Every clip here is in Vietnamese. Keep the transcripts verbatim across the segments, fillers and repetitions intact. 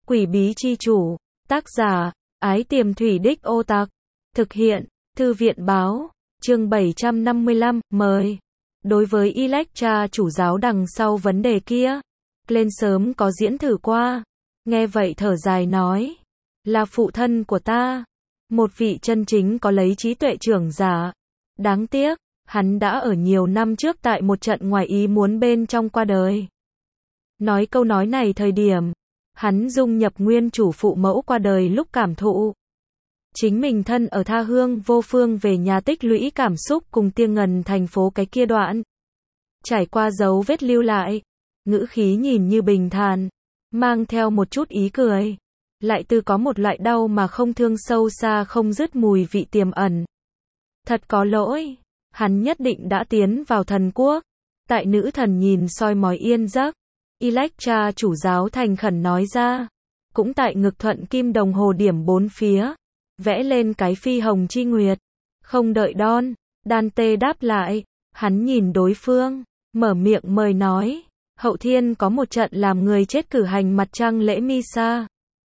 Quỷ bí chi chủ, tác giả, Ái Tiềm Thủy Đích Ô Tặc, thực hiện, Thư viện báo, chương bảy trăm năm mươi lăm, mời. Đối với Electra chủ giáo đằng sau vấn đề kia, Glenn sớm có diễn thử qua, nghe vậy thở dài nói, là phụ thân của ta, một vị chân chính có lấy trí tuệ trưởng giả. Đáng tiếc, hắn đã ở nhiều năm trước tại một trận ngoài ý muốn bên trong qua đời. Nói câu nói này thời điểm, hắn dung nhập nguyên chủ phụ mẫu qua đời lúc cảm thụ. Chính mình thân ở tha hương vô phương về nhà tích lũy cảm xúc cùng Tiêng Ngần thành phố cái kia đoạn. Trải qua dấu vết lưu lại, ngữ khí nhìn như bình thản, mang theo một chút ý cười. Lại từ có một loại đau mà không thương sâu xa không dứt mùi vị tiềm ẩn. Thật có lỗi, hắn nhất định đã tiến vào thần quốc. Tại nữ thần nhìn soi mói yên giấc, Electra chủ giáo thành khẩn nói ra, cũng tại ngực thuận kim đồng hồ điểm bốn phía, vẽ lên cái phi hồng chi nguyệt. Không đợi Don, Dante đáp lại, hắn nhìn đối phương, mở miệng mời nói, hậu thiên có một trận làm người chết cử hành mặt trăng lễ Misa,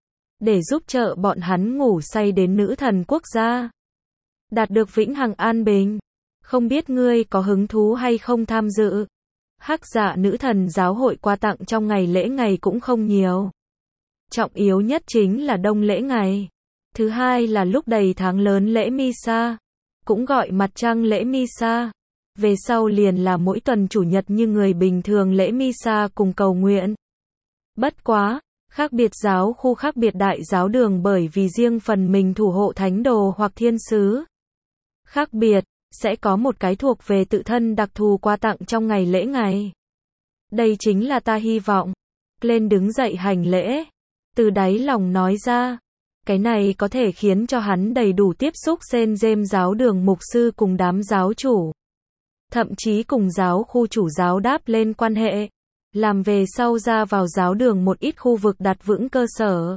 để giúp trợ bọn hắn ngủ say đến nữ thần quốc gia, đạt được vĩnh hằng an bình. Không biết ngươi có hứng thú hay không tham dự? Hắc Dạ nữ thần giáo hội quà tặng trong ngày lễ ngày cũng không nhiều. Trọng yếu nhất chính là đông lễ ngày. Thứ hai là lúc đầy tháng lớn lễ Misa, cũng gọi mặt trăng lễ Misa. Về sau liền là mỗi tuần chủ nhật như người bình thường lễ Misa cùng cầu nguyện. Bất quá, khác biệt giáo khu khác biệt đại giáo đường bởi vì riêng phần mình thủ hộ thánh đồ hoặc thiên sứ. Khác biệt, sẽ có một cái thuộc về tự thân đặc thù quà tặng trong ngày lễ ngày. Đây chính là ta hy vọng. Glenn đứng dậy hành lễ, từ đáy lòng nói ra, cái này có thể khiến cho hắn đầy đủ tiếp xúc Saint James giáo đường mục sư cùng đám giáo chủ. Thậm chí cùng giáo khu chủ giáo đáp lên quan hệ, làm về sau ra vào giáo đường một ít khu vực đặt vững cơ sở.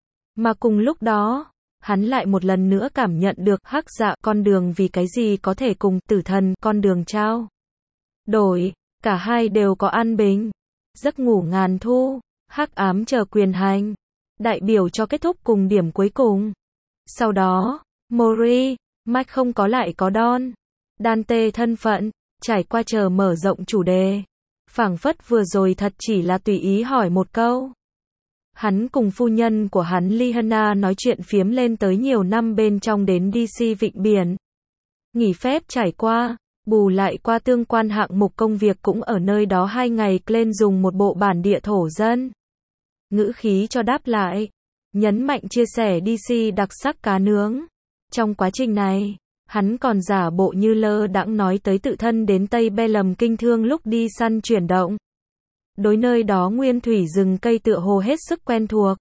Mà cùng lúc đó, hắn lại một lần nữa cảm nhận được Hắc Dạ con đường vì cái gì có thể cùng tử thần con đường trao đổi, cả hai đều có an bình, giấc ngủ ngàn thu, hắc ám chờ quyền hành, đại biểu cho kết thúc cùng điểm cuối cùng. Sau đó, Mori, Mike không có lại có Don, Dante thân phận, trải qua chờ mở rộng chủ đề. Phảng phất vừa rồi thật chỉ là tùy ý hỏi một câu. Hắn cùng phu nhân của hắn Liana nói chuyện phiếm lên tới nhiều năm bên trong đến đê xê Vịnh Biển. Nghỉ phép trải qua, bù lại qua tương quan hạng mục công việc cũng ở nơi đó hai ngày. Glenn dùng một bộ bản địa thổ dân ngữ khí cho đáp lại, nhấn mạnh chia sẻ đê xê đặc sắc cá nướng. Trong quá trình này, hắn còn giả bộ như lơ đãng nói tới tự thân đến Tây Belem kinh thương lúc đi săn chuyển động. Đối nơi đó nguyên thủy rừng cây tựa hồ hết sức quen thuộc.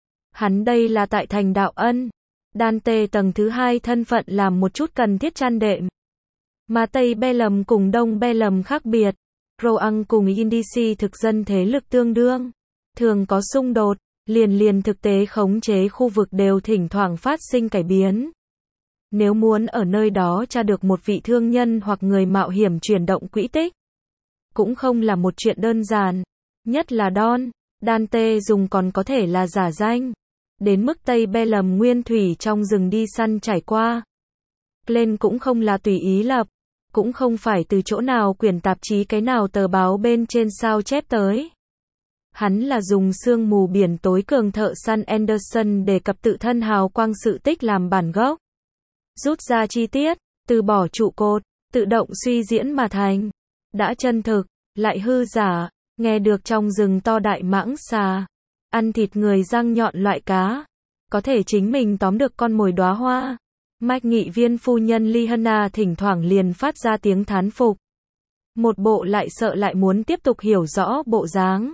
Hắn đây là tại thành đạo ân. Dante tầng thứ hai thân phận làm một chút cần thiết chăn đệm. Mà Tây Belem cùng Đông Belem khác biệt. Roang cùng Indici thực dân thế lực tương đương. Thường có xung đột, liền liền thực tế khống chế khu vực đều thỉnh thoảng phát sinh cải biến. Nếu muốn ở nơi đó tra được một vị thương nhân hoặc người mạo hiểm chuyển động quỹ tích, cũng không là một chuyện đơn giản. Nhất là Don, Dante dùng còn có thể là giả danh. Đến mức Tây Belem nguyên thủy trong rừng đi săn trải qua. Glenn cũng không là tùy ý lập, cũng không phải từ chỗ nào quyển tạp chí cái nào tờ báo bên trên sao chép tới. Hắn là dùng sương mù biển tối cường thợ săn Anderson đề cập tự thân hào quang sự tích làm bản gốc. Rút ra chi tiết, từ bỏ trụ cột, tự động suy diễn mà thành. Đã chân thực, lại hư giả, nghe được trong rừng to đại mãng xà, ăn thịt người răng nhọn loại cá, có thể chính mình tóm được con mồi đóa hoa. Mike nghị viên phu nhân Liana thỉnh thoảng liền phát ra tiếng thán phục. Một bộ lại sợ lại muốn tiếp tục hiểu rõ bộ dáng.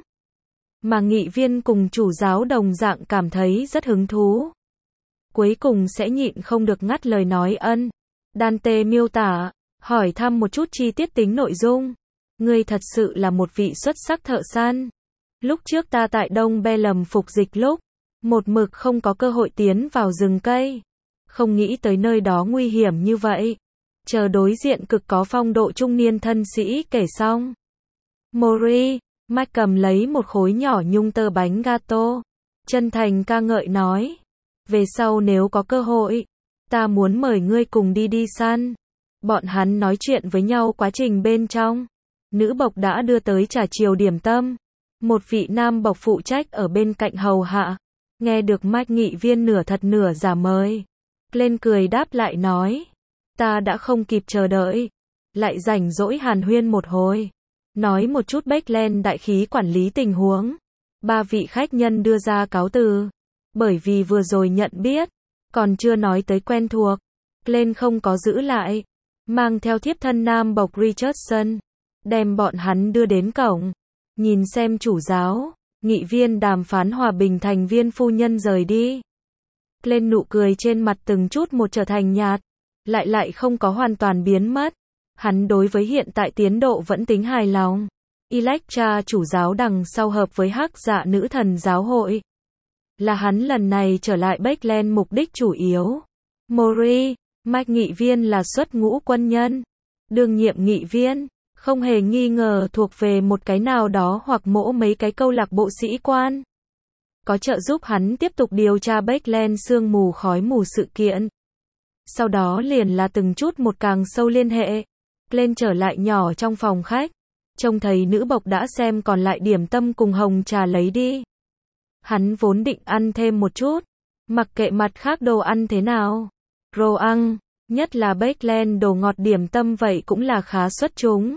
Mà nghị viên cùng chủ giáo đồng dạng cảm thấy rất hứng thú. Cuối cùng sẽ nhịn không được ngắt lời nói ân. Dante miêu tả, hỏi thăm một chút chi tiết tính nội dung. Ngươi thật sự là một vị xuất sắc thợ săn. Lúc trước ta tại Đông Belem phục dịch lúc, một mực không có cơ hội tiến vào rừng cây. Không nghĩ tới nơi đó nguy hiểm như vậy. Chờ đối diện cực có phong độ trung niên thân sĩ kể xong. Mori, Mike cầm lấy một khối nhỏ nhung tơ bánh gato. chân thành ca ngợi nói. Về sau nếu có cơ hội, ta muốn mời ngươi cùng đi đi săn. Bọn hắn nói chuyện với nhau quá trình bên trong. Nữ bộc đã đưa tới trà chiều điểm tâm. Một vị nam bộc phụ trách ở bên cạnh hầu hạ. Nghe được Mạch Nghị Viên nửa thật nửa giả mời. Lên cười đáp lại nói. Ta đã không kịp chờ đợi. Lại rảnh rỗi hàn huyên một hồi. Nói một chút Backland đại khí quản lý tình huống. Ba vị khách nhân đưa ra cáo từ. Bởi vì vừa rồi nhận biết. Còn chưa nói tới quen thuộc. Lên không có giữ lại. Mang theo thiếp thân nam bộc Richardson. Đem bọn hắn đưa đến cổng. Nhìn xem chủ giáo, nghị viên đàm phán hòa bình thành viên phu nhân rời đi. Lên nụ cười trên mặt từng chút một trở thành nhạt. Lại lại không có hoàn toàn biến mất. Hắn đối với hiện tại tiến độ vẫn tính hài lòng. Electra chủ giáo đằng sau hợp với hắc dạ nữ thần giáo hội. Là hắn lần này trở lại Backland mục đích chủ yếu. Mori, Mạch Nghị Viên là xuất ngũ quân nhân. Đương nhiệm nghị viên, không hề nghi ngờ thuộc về một cái nào đó hoặc mỗ mấy cái câu lạc bộ sĩ quan. Có trợ giúp hắn tiếp tục điều tra Backland sương mù khói mù sự kiện. Sau đó liền là từng chút một càng sâu liên hệ. Lên trở lại nhỏ trong phòng khách. Trông thấy nữ bộc đã xem còn lại điểm tâm cùng hồng trà lấy đi. Hắn vốn định ăn thêm một chút. Mặc kệ mặt khác đồ ăn thế nào. Đồ ăn, nhất là Backland đồ ngọt điểm tâm vậy cũng là khá xuất chúng.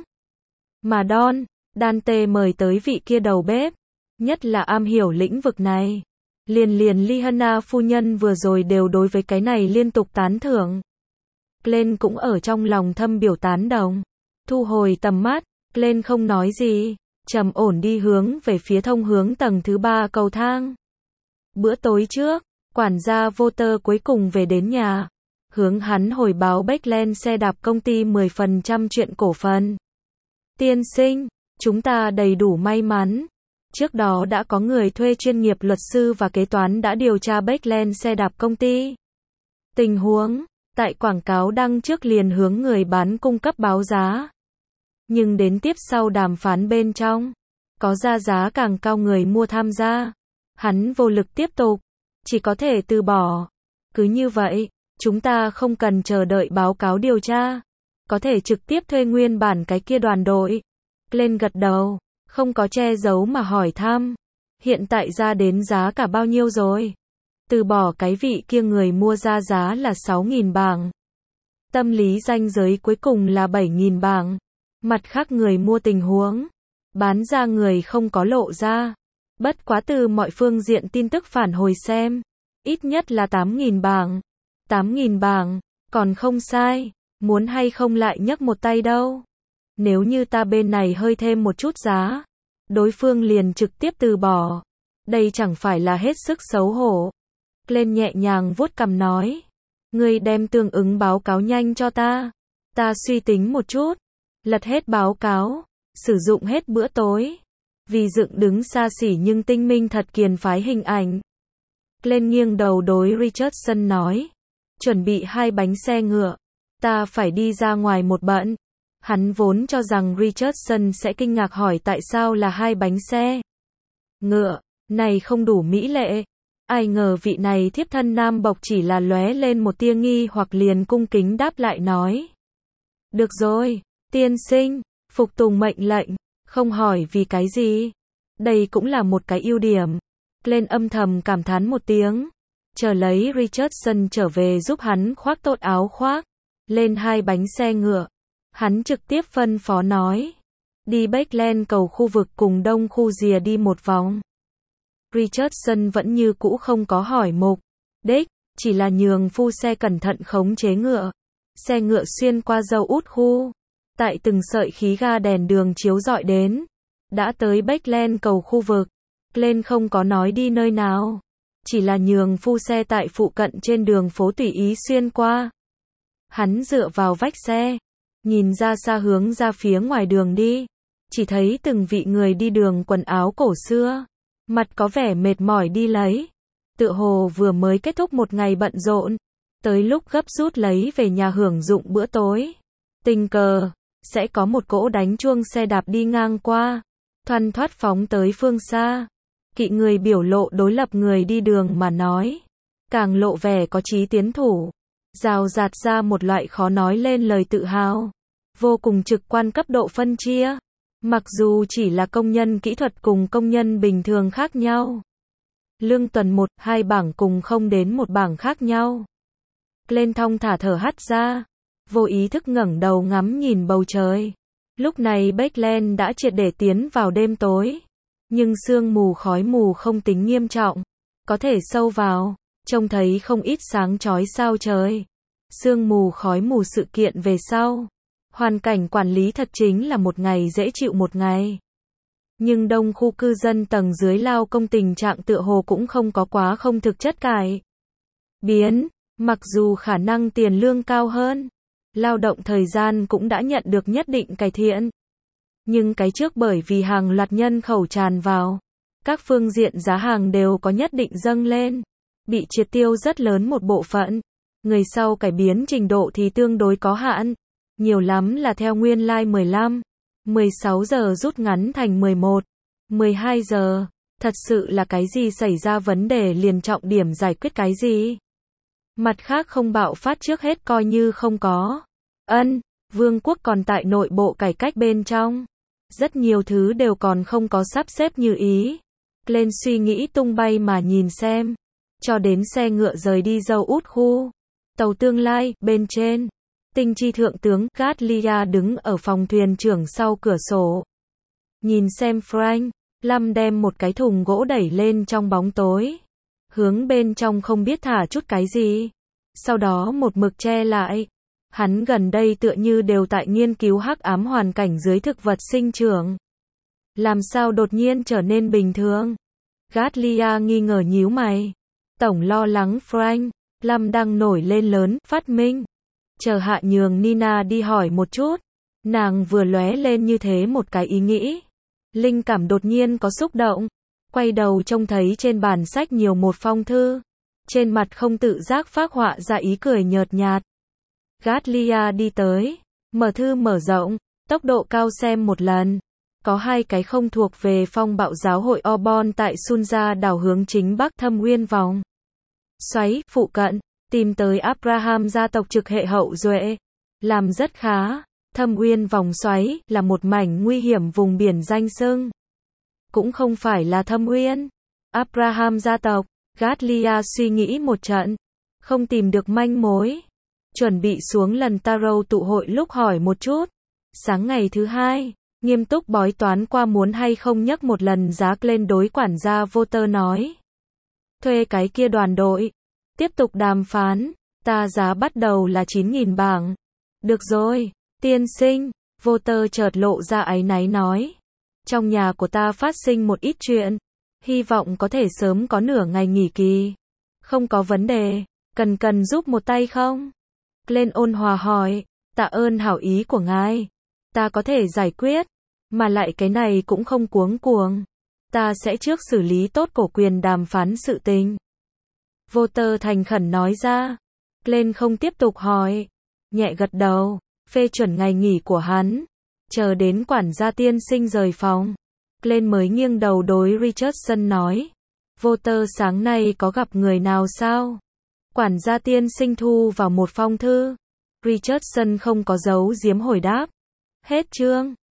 Mà Don, Dante mời tới vị kia đầu bếp. Nhất là am hiểu lĩnh vực này. Liền liền Liana phu nhân vừa rồi đều đối với cái này liên tục tán thưởng. Glenn cũng ở trong lòng thâm biểu tán đồng. Thu hồi tầm mắt, Glenn không nói gì. Trầm ổn đi hướng về phía thông hướng tầng thứ ba cầu thang. Bữa tối trước, quản gia Voter cuối cùng về đến nhà. Hướng hắn hồi báo Backland xe đạp công ty mười phần trăm chuyện cổ phần. Tiên sinh, chúng ta đầy đủ may mắn. Trước đó đã có người thuê chuyên nghiệp luật sư và kế toán đã điều tra Backland xe đạp công ty. Tình huống, tại quảng cáo đăng trước liền hướng người bán cung cấp báo giá. Nhưng đến tiếp sau đàm phán bên trong, có ra giá càng cao người mua tham gia. Hắn vô lực tiếp tục, chỉ có thể từ bỏ. Cứ như vậy, chúng ta không cần chờ đợi báo cáo điều tra. Có thể trực tiếp thuê nguyên bản cái kia đoàn đội. Lên gật đầu, không có che giấu mà hỏi thăm. Hiện tại ra đến giá cả bao nhiêu rồi? Từ bỏ cái vị kia người mua ra giá là sáu nghìn bảng. Tâm lý ranh giới cuối cùng là bảy nghìn bảng. Mặt khác người mua tình huống. Bán ra người không có lộ ra. Bất quá từ mọi phương diện tin tức phản hồi xem. Ít nhất là tám nghìn bảng. tám nghìn bảng, còn không sai. Muốn hay không lại nhấc một tay đâu. Nếu như ta bên này hơi thêm một chút giá. Đối phương liền trực tiếp từ bỏ. Đây chẳng phải là hết sức xấu hổ. Lên nhẹ nhàng vuốt cằm nói. Ngươi đem tương ứng báo cáo nhanh cho ta. Ta suy tính một chút. Lật hết báo cáo. Sử dụng hết bữa tối. Vì dựng đứng xa xỉ nhưng tinh minh thật kiền phái hình ảnh. Lên nghiêng đầu đối Richardson nói. Chuẩn bị hai bánh xe ngựa. Ta phải đi ra ngoài một bận. Hắn vốn cho rằng Richardson sẽ kinh ngạc hỏi tại sao là hai bánh xe ngựa. Này không đủ mỹ lệ. Ai ngờ vị này thiếp thân nam bộc chỉ là lóe lên một tia nghi hoặc liền cung kính đáp lại nói. Được rồi, tiên sinh, phục tùng mệnh lệnh, không hỏi vì cái gì. Đây cũng là một cái ưu điểm. Lên âm thầm cảm thán một tiếng. Chờ lấy Richardson trở về giúp hắn khoác tốt áo khoác. Lên hai bánh xe ngựa. Hắn trực tiếp phân phó nói. Đi Backland cầu khu vực cùng đông khu rìa đi một vòng. Richardson vẫn như cũ không có hỏi mục đích, chỉ là nhường phu xe cẩn thận khống chế ngựa. Xe ngựa xuyên qua dâu út khu. Tại từng sợi khí ga đèn đường chiếu rọi đến. Đã tới Backland cầu khu vực. Lên không có nói đi nơi nào. Chỉ là nhường phu xe tại phụ cận trên đường phố tùy ý xuyên qua. Hắn dựa vào vách xe. Nhìn ra xa hướng ra phía ngoài đường đi. Chỉ thấy từng vị người đi đường quần áo cổ xưa. Mặt có vẻ mệt mỏi đi lấy. Tựa hồ vừa mới kết thúc một ngày bận rộn. Tới lúc gấp rút lấy về nhà hưởng dụng bữa tối. Tình cờ, sẽ có một cỗ đánh chuông xe đạp đi ngang qua. Thoăn thoắt phóng tới phương xa. Kỵ người biểu lộ đối lập người đi đường mà nói. Càng lộ vẻ có chí tiến thủ. Rào rạt ra một loại khó nói lên lời tự hào. Vô cùng trực quan cấp độ phân chia. Mặc dù chỉ là công nhân kỹ thuật cùng công nhân bình thường khác nhau. Lương tuần một, hai bảng cùng không đến một bảng khác nhau. Glenn thong thả thở hắt ra. Vô ý thức ngẩng đầu ngắm nhìn bầu trời. Lúc này Bakeland đã triệt để tiến vào đêm tối. Nhưng sương mù khói mù không tính nghiêm trọng. Có thể sâu vào, trông thấy không ít sáng chói sao trời. Sương mù khói mù sự kiện về sau. Hoàn cảnh quản lý thật chính là một ngày dễ chịu một ngày. Nhưng đông khu cư dân tầng dưới lao công tình trạng tựa hồ cũng không có quá không thực chất cải biến. Mặc dù khả năng tiền lương cao hơn, lao động thời gian cũng đã nhận được nhất định cải thiện. Nhưng cái trước bởi vì hàng loạt nhân khẩu tràn vào, các phương diện giá hàng đều có nhất định dâng lên, bị triệt tiêu rất lớn một bộ phận. Người sau cải biến trình độ thì tương đối có hạn, nhiều lắm là theo nguyên lai like mười lăm, mười sáu giờ rút ngắn thành mười một, mười hai giờ. Thật sự là cái gì xảy ra vấn đề liền trọng điểm giải quyết cái gì. Mặt khác không bạo phát trước hết coi như không có. Ân, vương quốc còn tại nội bộ cải cách bên trong. Rất nhiều thứ đều còn không có sắp xếp như ý. Glenn suy nghĩ tung bay mà nhìn xem. Cho đến xe ngựa rời đi dâu út khu. Tàu tương lai, bên trên. Tinh chi thượng tướng Gatlia đứng ở phòng thuyền trưởng sau cửa sổ. Nhìn xem Frank, Lâm đem một cái thùng gỗ đẩy lên trong bóng tối. Hướng bên trong không biết thả chút cái gì. Sau đó một mực che lại. Hắn gần đây tựa như đều tại nghiên cứu hắc ám hoàn cảnh dưới thực vật sinh trưởng. Làm sao đột nhiên trở nên bình thường? Gatlia nghi ngờ nhíu mày. Tổng lo lắng Frank, Lâm đang nổi lên lớn, phát minh. Chờ hạ nhường Nina đi hỏi một chút. Nàng vừa lóe lên như thế một cái ý nghĩ. Linh cảm đột nhiên có xúc động. Quay đầu trông thấy trên bàn sách nhiều một phong thư. Trên mặt không tự giác phác họa ra ý cười nhợt nhạt. Gatlia đi tới. Mở thư mở rộng. Tốc độ cao xem một lần. Có hai cái không thuộc về phong bạo giáo hội Obon tại Sunja đảo hướng chính bắc thâm uyên vòng xoáy, phụ cận. Tìm tới Abraham gia tộc trực hệ hậu duệ. Làm rất khá. Thâm uyên vòng xoáy là một mảnh nguy hiểm vùng biển danh xưng. Cũng không phải là thâm uyên. Abraham gia tộc. Gatlia suy nghĩ một trận. Không tìm được manh mối. Chuẩn bị xuống lần Taro tụ hội lúc hỏi một chút. Sáng ngày thứ hai, nghiêm túc bói toán qua muốn hay không nhấc một lần giá lên đối quản gia Voter nói. Thuê cái kia đoàn đội. Tiếp tục đàm phán. Ta giá bắt đầu là chín nghìn bảng. Được rồi, tiên sinh. Voter chợt lộ ra áy náy nói. Trong nhà của ta phát sinh một ít chuyện. Hy vọng có thể sớm có nửa ngày nghỉ kỳ. Không có vấn đề. Cần cần giúp một tay không? Glenn ôn hòa hỏi. Tạ ơn hảo ý của ngài. Ta có thể giải quyết. Mà lại cái này cũng không cuống cuồng. Ta sẽ trước xử lý tốt cổ quyền đàm phán sự tình. Voter thành khẩn nói ra. Glenn không tiếp tục hỏi. Nhẹ gật đầu. Phê chuẩn ngày nghỉ của hắn. Chờ đến quản gia tiên sinh rời phòng. Glenn mới nghiêng đầu đối Richardson nói. Voter sáng nay có gặp người nào sao? Quản gia tiên sinh thu vào một phong thư. Richardson không có giấu giếm hồi đáp. Hết chương.